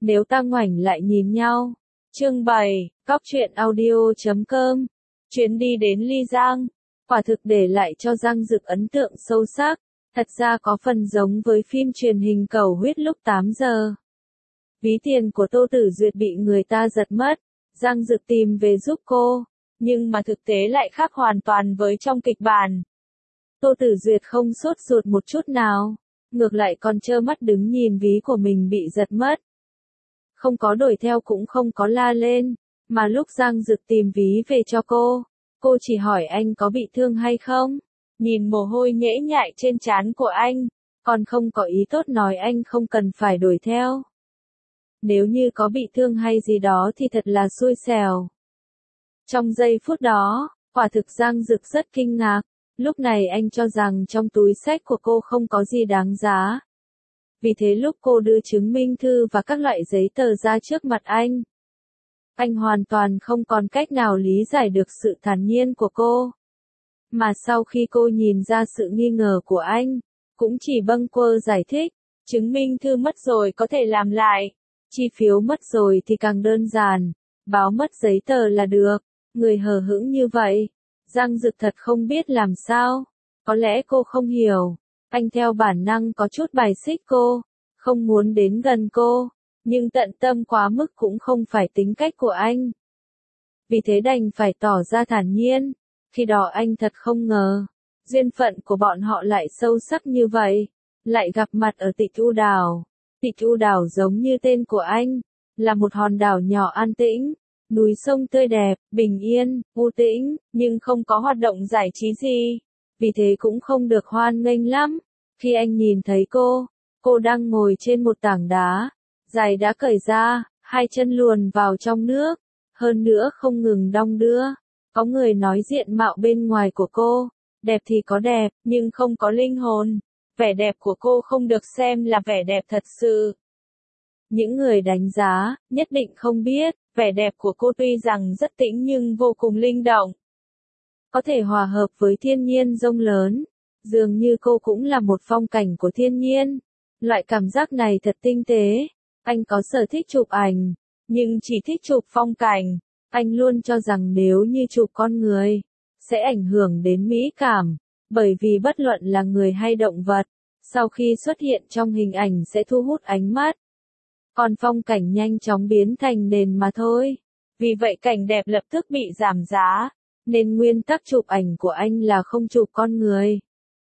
Nếu ta ngoảnh lại nhìn nhau. Chương 7, Cóc truyện audio.com. Chuyến đi đến Ly Giang, quả thực để lại cho Giang Dực ấn tượng sâu sắc, thật ra có phần giống với phim truyền hình Cầu Huyết lúc 8 giờ. Ví tiền của Tô Tử Duyệt bị người ta giật mất, Giang Dực tìm về giúp cô, nhưng mà thực tế lại khác hoàn toàn với trong kịch bản. Tô Tử Duyệt không sốt ruột một chút nào, ngược lại còn trơ mắt đứng nhìn ví của mình bị giật mất. Không có đuổi theo cũng không có la lên, mà lúc Giang Dực tìm ví về cho cô chỉ hỏi anh có bị thương hay không, nhìn mồ hôi nhễ nhại trên trán của anh, còn không có ý tốt nói anh không cần phải đuổi theo. Nếu như có bị thương hay gì đó thì thật là xui xẻo. Trong giây phút đó, quả thực Giang Dực rất kinh ngạc, lúc này anh cho rằng trong túi xách của cô không có gì đáng giá. Vì thế lúc cô đưa chứng minh thư và các loại giấy tờ ra trước mặt anh hoàn toàn không còn cách nào lý giải được sự thản nhiên của cô. Mà sau khi cô nhìn ra sự nghi ngờ của anh, cũng chỉ bâng quơ giải thích, chứng minh thư mất rồi có thể làm lại, chi phiếu mất rồi thì càng đơn giản, báo mất giấy tờ là được. Người hờ hững như vậy, Giang Dực thật không biết làm sao, có lẽ cô không hiểu. Anh theo bản năng có chút bài xích cô, không muốn đến gần cô, nhưng tận tâm quá mức cũng không phải tính cách của anh. Vì thế đành phải tỏ ra thản nhiên, khi đó anh thật không ngờ, duyên phận của bọn họ lại sâu sắc như vậy, lại gặp mặt ở Tịch U Đảo. Tịch U Đảo giống như tên của anh, là một hòn đảo nhỏ an tĩnh, núi sông tươi đẹp, bình yên, u tĩnh, nhưng không có hoạt động giải trí gì. Vì thế cũng không được hoan nghênh lắm. Khi anh nhìn thấy cô đang ngồi trên một tảng đá, giày đã cởi ra, hai chân luồn vào trong nước, hơn nữa không ngừng đong đưa. Có người nói diện mạo bên ngoài của cô, đẹp thì có đẹp, nhưng không có linh hồn. Vẻ đẹp của cô không được xem là vẻ đẹp thật sự. Những người đánh giá, nhất định không biết, vẻ đẹp của cô tuy rằng rất tĩnh nhưng vô cùng linh động. Có thể hòa hợp với thiên nhiên rông lớn. Dường như cô cũng là một phong cảnh của thiên nhiên. Loại cảm giác này thật tinh tế. Anh có sở thích chụp ảnh, nhưng chỉ thích chụp phong cảnh. Anh luôn cho rằng nếu như chụp con người, sẽ ảnh hưởng đến mỹ cảm. Bởi vì bất luận là người hay động vật, sau khi xuất hiện trong hình ảnh sẽ thu hút ánh mắt. Còn phong cảnh nhanh chóng biến thành nền mà thôi. Vì vậy cảnh đẹp lập tức bị giảm giá. Nên nguyên tắc chụp ảnh của anh là không chụp con người.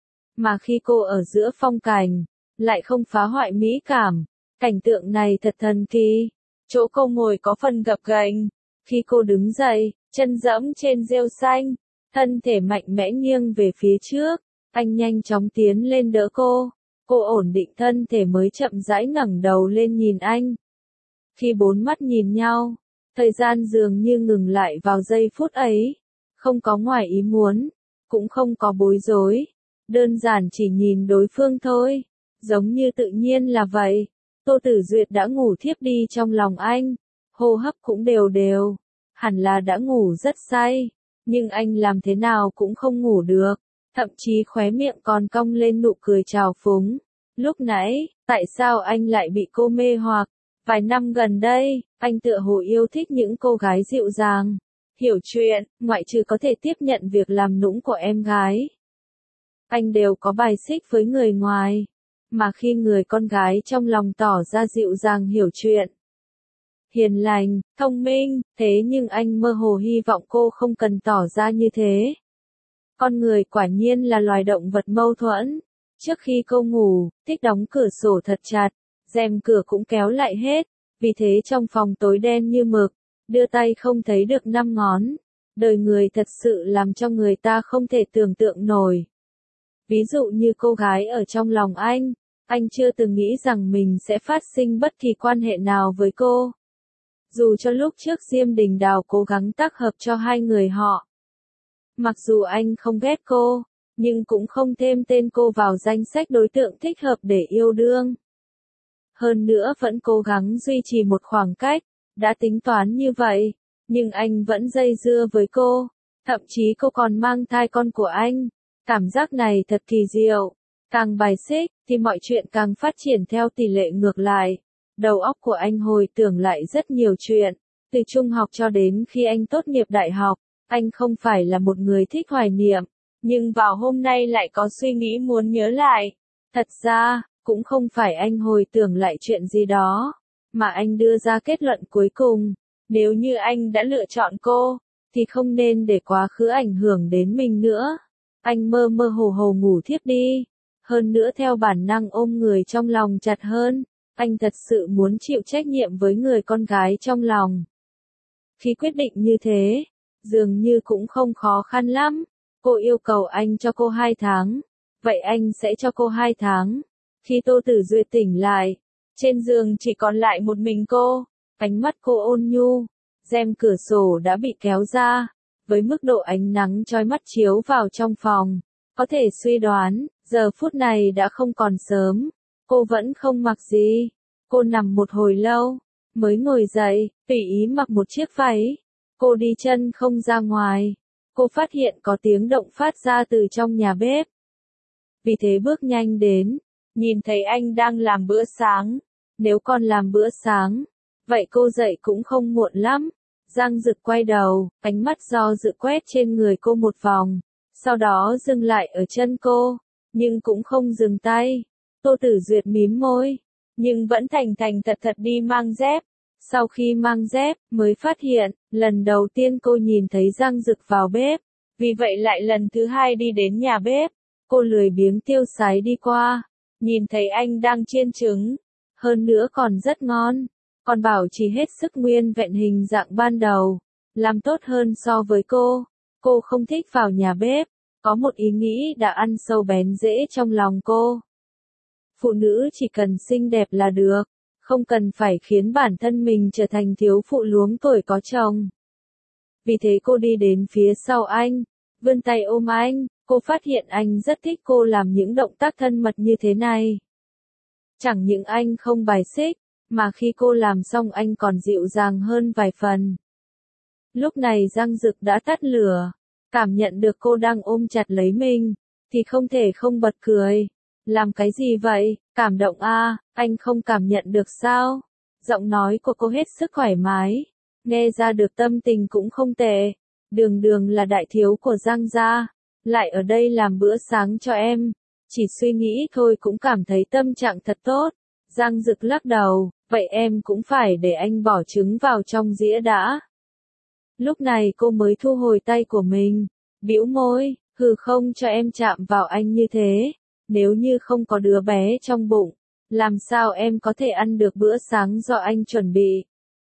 Mà khi cô ở giữa phong cảnh, lại không phá hoại mỹ cảm. Cảnh tượng này thật thần kỳ. Chỗ cô ngồi có phần gập ghềnh. Khi cô đứng dậy, chân dẫm trên rêu xanh, thân thể mạnh mẽ nghiêng về phía trước, anh nhanh chóng tiến lên đỡ cô. Cô ổn định thân thể mới chậm rãi ngẩng đầu lên nhìn anh. Khi bốn mắt nhìn nhau, thời gian dường như ngừng lại vào giây phút ấy. Không có ngoài ý muốn, cũng không có bối rối, đơn giản chỉ nhìn đối phương thôi, giống như tự nhiên là vậy. Tô Tử Duyệt đã ngủ thiếp đi trong lòng anh, hô hấp cũng đều đều, hẳn là đã ngủ rất say, nhưng anh làm thế nào cũng không ngủ được, thậm chí khóe miệng còn cong lên nụ cười trào phúng. Lúc nãy, tại sao anh lại bị cô mê hoặc? Vài năm gần đây, anh tựa hồ yêu thích những cô gái dịu dàng, hiểu chuyện, ngoại trừ có thể tiếp nhận việc làm nũng của em gái. Anh đều có bài xích với người ngoài, mà khi người con gái trong lòng tỏ ra dịu dàng hiểu chuyện, hiền lành, thông minh, thế nhưng anh mơ hồ hy vọng cô không cần tỏ ra như thế. Con người quả nhiên là loài động vật mâu thuẫn. Trước khi cô ngủ, thích đóng cửa sổ thật chặt, rèm cửa cũng kéo lại hết, vì thế trong phòng tối đen như mực, đưa tay không thấy được 5 ngón. Đời người thật sự làm cho người ta không thể tưởng tượng nổi. Ví dụ như cô gái ở trong lòng anh chưa từng nghĩ rằng mình sẽ phát sinh bất kỳ quan hệ nào với cô. Dù cho lúc trước Diêm Đình Đào cố gắng tác hợp cho hai người họ. Mặc dù anh không ghét cô, nhưng cũng không thêm tên cô vào danh sách đối tượng thích hợp để yêu đương. Hơn nữa vẫn cố gắng duy trì một khoảng cách, đã tính toán như vậy, nhưng anh vẫn dây dưa với cô, thậm chí cô còn mang thai con của anh. Cảm giác này thật kỳ diệu, càng bài xích, thì mọi chuyện càng phát triển theo tỷ lệ ngược lại. Đầu óc của anh hồi tưởng lại rất nhiều chuyện, từ trung học cho đến khi anh tốt nghiệp đại học, anh không phải là một người thích hoài niệm, nhưng vào hôm nay lại có suy nghĩ muốn nhớ lại. Thật ra, cũng không phải anh hồi tưởng lại chuyện gì đó, mà anh đưa ra kết luận cuối cùng, nếu như anh đã lựa chọn cô, thì không nên để quá khứ ảnh hưởng đến mình nữa. Anh mơ mơ hồ hồ ngủ thiếp đi, hơn nữa theo bản năng ôm người trong lòng chặt hơn, anh thật sự muốn chịu trách nhiệm với người con gái trong lòng. Khi quyết định như thế, dường như cũng không khó khăn lắm, cô yêu cầu anh cho cô 2 tháng, vậy anh sẽ cho cô 2 tháng. Khi Tô Tử Duyệt tỉnh lại, trên giường chỉ còn lại một mình cô, ánh mắt cô ôn nhu, rèm cửa sổ đã bị kéo ra, với mức độ ánh nắng chói mắt chiếu vào trong phòng, có thể suy đoán, giờ phút này đã không còn sớm, cô vẫn không mặc gì, cô nằm một hồi lâu, mới ngồi dậy, tùy ý mặc một chiếc váy, cô đi chân không ra ngoài, cô phát hiện có tiếng động phát ra từ trong nhà bếp. Vì thế bước nhanh đến, nhìn thấy anh đang làm bữa sáng, nếu con làm bữa sáng, vậy cô dậy cũng không muộn lắm. Giang Dực quay đầu, ánh mắt do dự quét trên người cô một vòng, sau đó dừng lại ở chân cô, nhưng cũng không dừng tay. Tô Tử Duyệt mím môi, nhưng vẫn thành thành thật thật đi mang dép. Sau khi mang dép, mới phát hiện, lần đầu tiên cô nhìn thấy Giang Dực vào bếp, vì vậy lại lần thứ hai đi đến nhà bếp, cô lười biếng tiêu sái đi qua, nhìn thấy anh đang chiên trứng, hơn nữa còn rất ngon. Còn bảo chỉ hết sức nguyên vẹn hình dạng ban đầu, làm tốt hơn so với cô. Cô không thích vào nhà bếp, có một ý nghĩ đã ăn sâu bén rễ trong lòng cô. Phụ nữ chỉ cần xinh đẹp là được, không cần phải khiến bản thân mình trở thành thiếu phụ luống tuổi có chồng. Vì thế cô đi đến phía sau anh, vươn tay ôm anh, cô phát hiện anh rất thích cô làm những động tác thân mật như thế này. Chẳng những anh không bài xích, mà khi cô làm xong anh còn dịu dàng hơn vài phần. Lúc này Giang Dực đã tắt lửa, cảm nhận được cô đang ôm chặt lấy mình, thì không thể không bật cười. Làm cái gì vậy, cảm động à, anh không cảm nhận được sao? Giọng nói của cô hết sức thoải mái, nghe ra được tâm tình cũng không tệ. Đường Đường là đại thiếu của Giang gia, lại ở đây làm bữa sáng cho em, chỉ suy nghĩ thôi cũng cảm thấy tâm trạng thật tốt. Giang Dực lắc đầu, vậy em cũng phải để anh bỏ trứng vào trong dĩa đã. Lúc này cô mới thu hồi tay của mình, bĩu môi, hừ không cho em chạm vào anh như thế, nếu như không có đứa bé trong bụng, làm sao em có thể ăn được bữa sáng do anh chuẩn bị.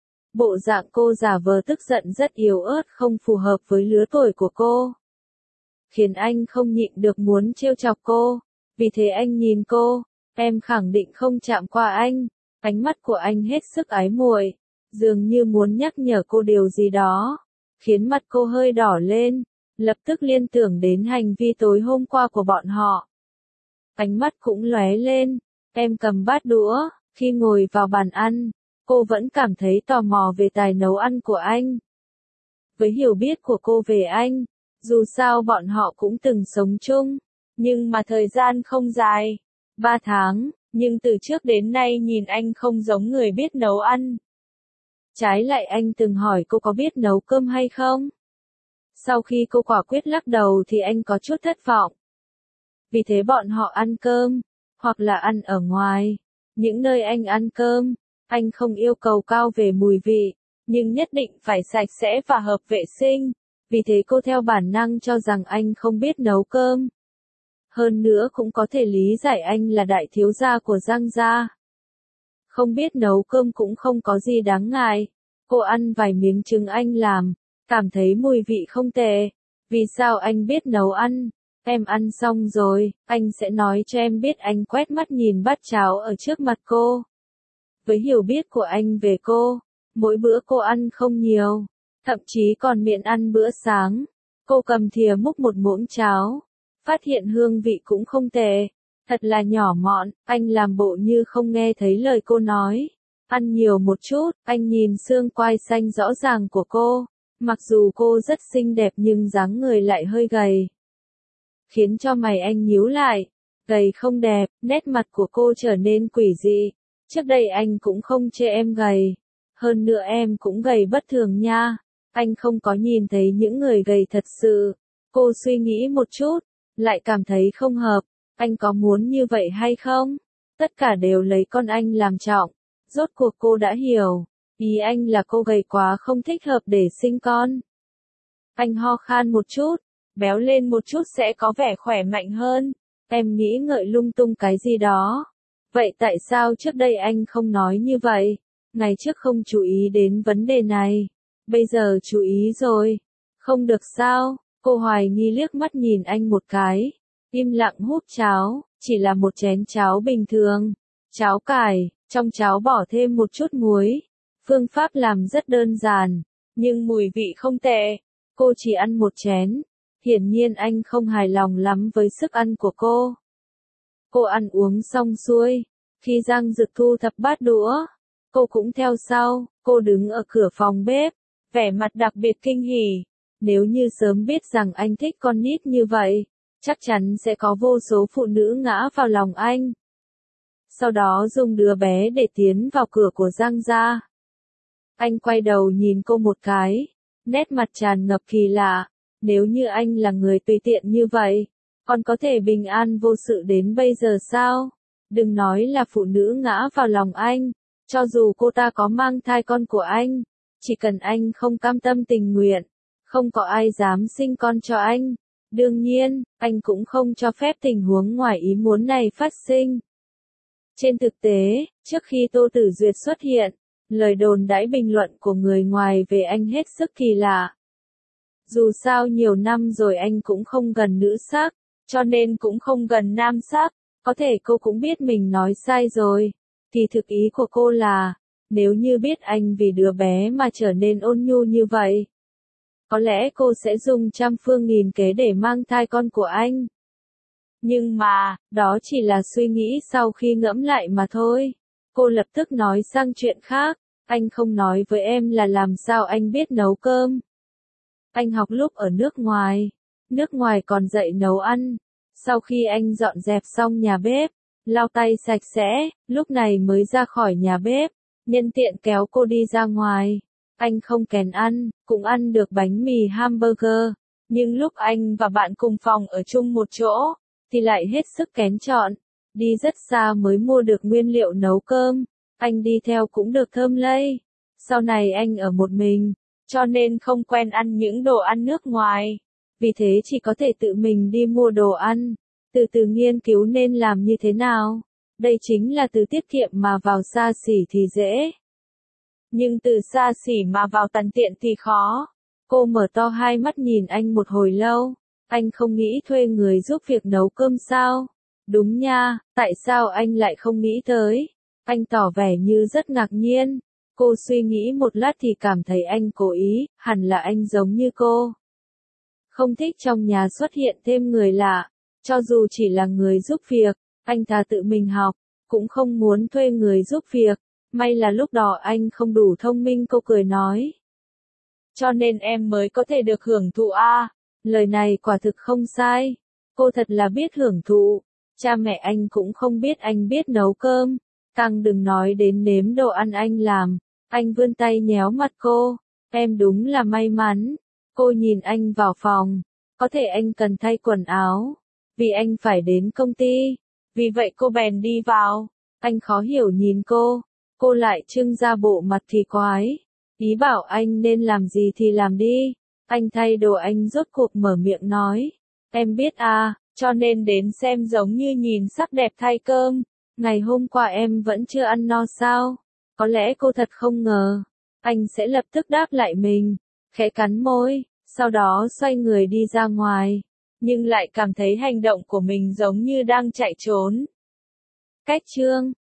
Bộ dạng cô giả vờ tức giận rất yếu ớt không phù hợp với lứa tuổi của cô, khiến anh không nhịn được muốn trêu chọc cô, vì thế anh nhìn cô, em khẳng định không chạm qua anh. Ánh mắt của anh hết sức ái muội, dường như muốn nhắc nhở cô điều gì đó, khiến mặt cô hơi đỏ lên, lập tức liên tưởng đến hành vi tối hôm qua của bọn họ. Ánh mắt cũng lóe lên, em cầm bát đũa, khi ngồi vào bàn ăn, cô vẫn cảm thấy tò mò về tài nấu ăn của anh. Với hiểu biết của cô về anh, dù sao bọn họ cũng từng sống chung, nhưng mà thời gian không dài, 3 tháng. Nhưng từ trước đến nay nhìn anh không giống người biết nấu ăn. Trái lại anh từng hỏi cô có biết nấu cơm hay không? Sau khi cô quả quyết lắc đầu thì anh có chút thất vọng. Vì thế bọn họ ăn cơm, hoặc là ăn ở ngoài. Những nơi anh ăn cơm, anh không yêu cầu cao về mùi vị, nhưng nhất định phải sạch sẽ và hợp vệ sinh. Vì thế cô theo bản năng cho rằng anh không biết nấu cơm. Hơn nữa cũng có thể lý giải anh là đại thiếu gia của Giang gia. Không biết nấu cơm cũng không có gì đáng ngại. Cô ăn vài miếng trứng anh làm, cảm thấy mùi vị không tệ. Vì sao anh biết nấu ăn? Em ăn xong rồi, anh sẽ nói cho em biết. Anh quét mắt nhìn bát cháo ở trước mặt cô. Với hiểu biết của anh về cô, mỗi bữa cô ăn không nhiều, thậm chí còn miễn ăn bữa sáng. Cô cầm thìa múc một muỗng cháo, phát hiện hương vị cũng không tệ, thật là nhỏ mọn. Anh làm bộ như không nghe thấy lời cô nói, ăn nhiều một chút. Anh nhìn xương quai xanh rõ ràng của cô, mặc dù cô rất xinh đẹp nhưng dáng người lại hơi gầy, khiến cho mày anh nhíu lại. Gầy không đẹp, nét mặt của cô trở nên quỷ dị, Trước đây anh cũng không chê em gầy. Hơn nữa em cũng gầy bất thường nha. Anh không có nhìn thấy những người gầy thật sự. Cô suy nghĩ một chút, lại cảm thấy không hợp. Anh có muốn như vậy hay không? Tất cả đều lấy con anh làm trọng. Rốt cuộc cô đã hiểu. Ý anh là cô gầy quá không thích hợp để sinh con. Anh ho khan một chút, béo lên một chút sẽ có vẻ khỏe mạnh hơn. Em nghĩ ngợi lung tung cái gì đó. Vậy tại sao trước đây anh không nói như vậy? Ngày trước không chú ý đến vấn đề này. Bây giờ chú ý rồi. Không được sao? Cô hoài nghi liếc mắt nhìn anh một cái. Im lặng húp cháo, chỉ là một chén cháo bình thường. Cháo cải, trong cháo bỏ thêm một chút muối. Phương pháp làm rất đơn giản, nhưng mùi vị không tệ. Cô chỉ ăn một chén. Hiển nhiên anh không hài lòng lắm với sức ăn của cô. Cô ăn uống xong xuôi. Khi Giang Dực thu thập bát đũa, cô cũng theo sau. Cô đứng ở cửa phòng bếp, vẻ mặt đặc biệt kinh hỉ. Nếu như sớm biết rằng anh thích con nít như vậy, chắc chắn sẽ có vô số phụ nữ ngã vào lòng anh. Sau đó dùng đứa bé để tiến vào cửa của Giang gia. Anh quay đầu nhìn cô một cái, nét mặt tràn ngập kỳ lạ. Nếu như anh là người tùy tiện như vậy, còn có thể bình an vô sự đến bây giờ sao? Đừng nói là phụ nữ ngã vào lòng anh, cho dù cô ta có mang thai con của anh, chỉ cần anh không cam tâm tình nguyện, không có ai dám sinh con cho anh. Đương nhiên, anh cũng không cho phép tình huống ngoài ý muốn này phát sinh. Trên thực tế, trước khi Tô Tử Duyệt xuất hiện, lời đồn đãi bình luận của người ngoài về anh hết sức kỳ lạ. Dù sao nhiều năm rồi anh cũng không gần nữ sắc, cho nên cũng không gần nam sắc, có thể cô cũng biết mình nói sai rồi. Thì thực ý của cô là, nếu như biết anh vì đứa bé mà trở nên ôn nhu như vậy, có lẽ cô sẽ dùng trăm phương nghìn kế để mang thai con của anh. Nhưng mà, đó chỉ là suy nghĩ sau khi ngẫm lại mà thôi. Cô lập tức nói sang chuyện khác, anh không nói với em là làm sao anh biết nấu cơm. Anh học lúc ở nước ngoài còn dạy nấu ăn. Sau khi anh dọn dẹp xong nhà bếp, lau tay sạch sẽ, lúc này mới ra khỏi nhà bếp, nhân tiện kéo cô đi ra ngoài. Anh không kén ăn, cũng ăn được bánh mì hamburger, nhưng lúc anh và bạn cùng phòng ở chung một chỗ, thì lại hết sức kén chọn, đi rất xa mới mua được nguyên liệu nấu cơm, anh đi theo cũng được thơm lây. Sau này anh ở một mình, cho nên không quen ăn những đồ ăn nước ngoài, vì thế chỉ có thể tự mình đi mua đồ ăn, từ từ nghiên cứu nên làm như thế nào. Đây chính là từ tiết kiệm mà vào xa xỉ thì dễ. Nhưng từ xa xỉ mà vào tằn tiện thì khó. Cô mở to hai mắt nhìn anh một hồi lâu. Anh không nghĩ thuê người giúp việc nấu cơm sao? Đúng nha, tại sao anh lại không nghĩ tới? Anh tỏ vẻ như rất ngạc nhiên. Cô suy nghĩ một lát thì cảm thấy anh cố ý, hẳn là anh giống như cô. Không thích trong nhà xuất hiện thêm người lạ, cho dù chỉ là người giúp việc, anh thà tự mình học, cũng không muốn thuê người giúp việc. May là lúc đó anh không đủ thông minh, cô cười nói. Cho nên em mới có thể được hưởng thụ à. Lời này quả thực không sai. Cô thật là biết hưởng thụ. Cha mẹ anh cũng không biết anh biết nấu cơm. Càng đừng nói đến nếm đồ ăn anh làm. Anh vươn tay nhéo mặt cô. Em đúng là may mắn. Cô nhìn anh vào phòng. Có thể anh cần thay quần áo. Vì anh phải đến công ty. Vì vậy cô bèn đi vào. Anh khó hiểu nhìn cô. Cô lại trưng ra bộ mặt kỳ quái. Ý bảo anh nên làm gì thì làm đi. Anh thay đồ, anh rốt cuộc mở miệng nói. Em biết à, cho nên đến xem giống như nhìn sắc đẹp thay cơm. Ngày hôm qua em vẫn chưa ăn no sao? Có lẽ cô thật không ngờ. Anh sẽ lập tức đáp lại mình. Khẽ cắn môi, sau đó xoay người đi ra ngoài. Nhưng lại cảm thấy hành động của mình giống như đang chạy trốn. Cách chương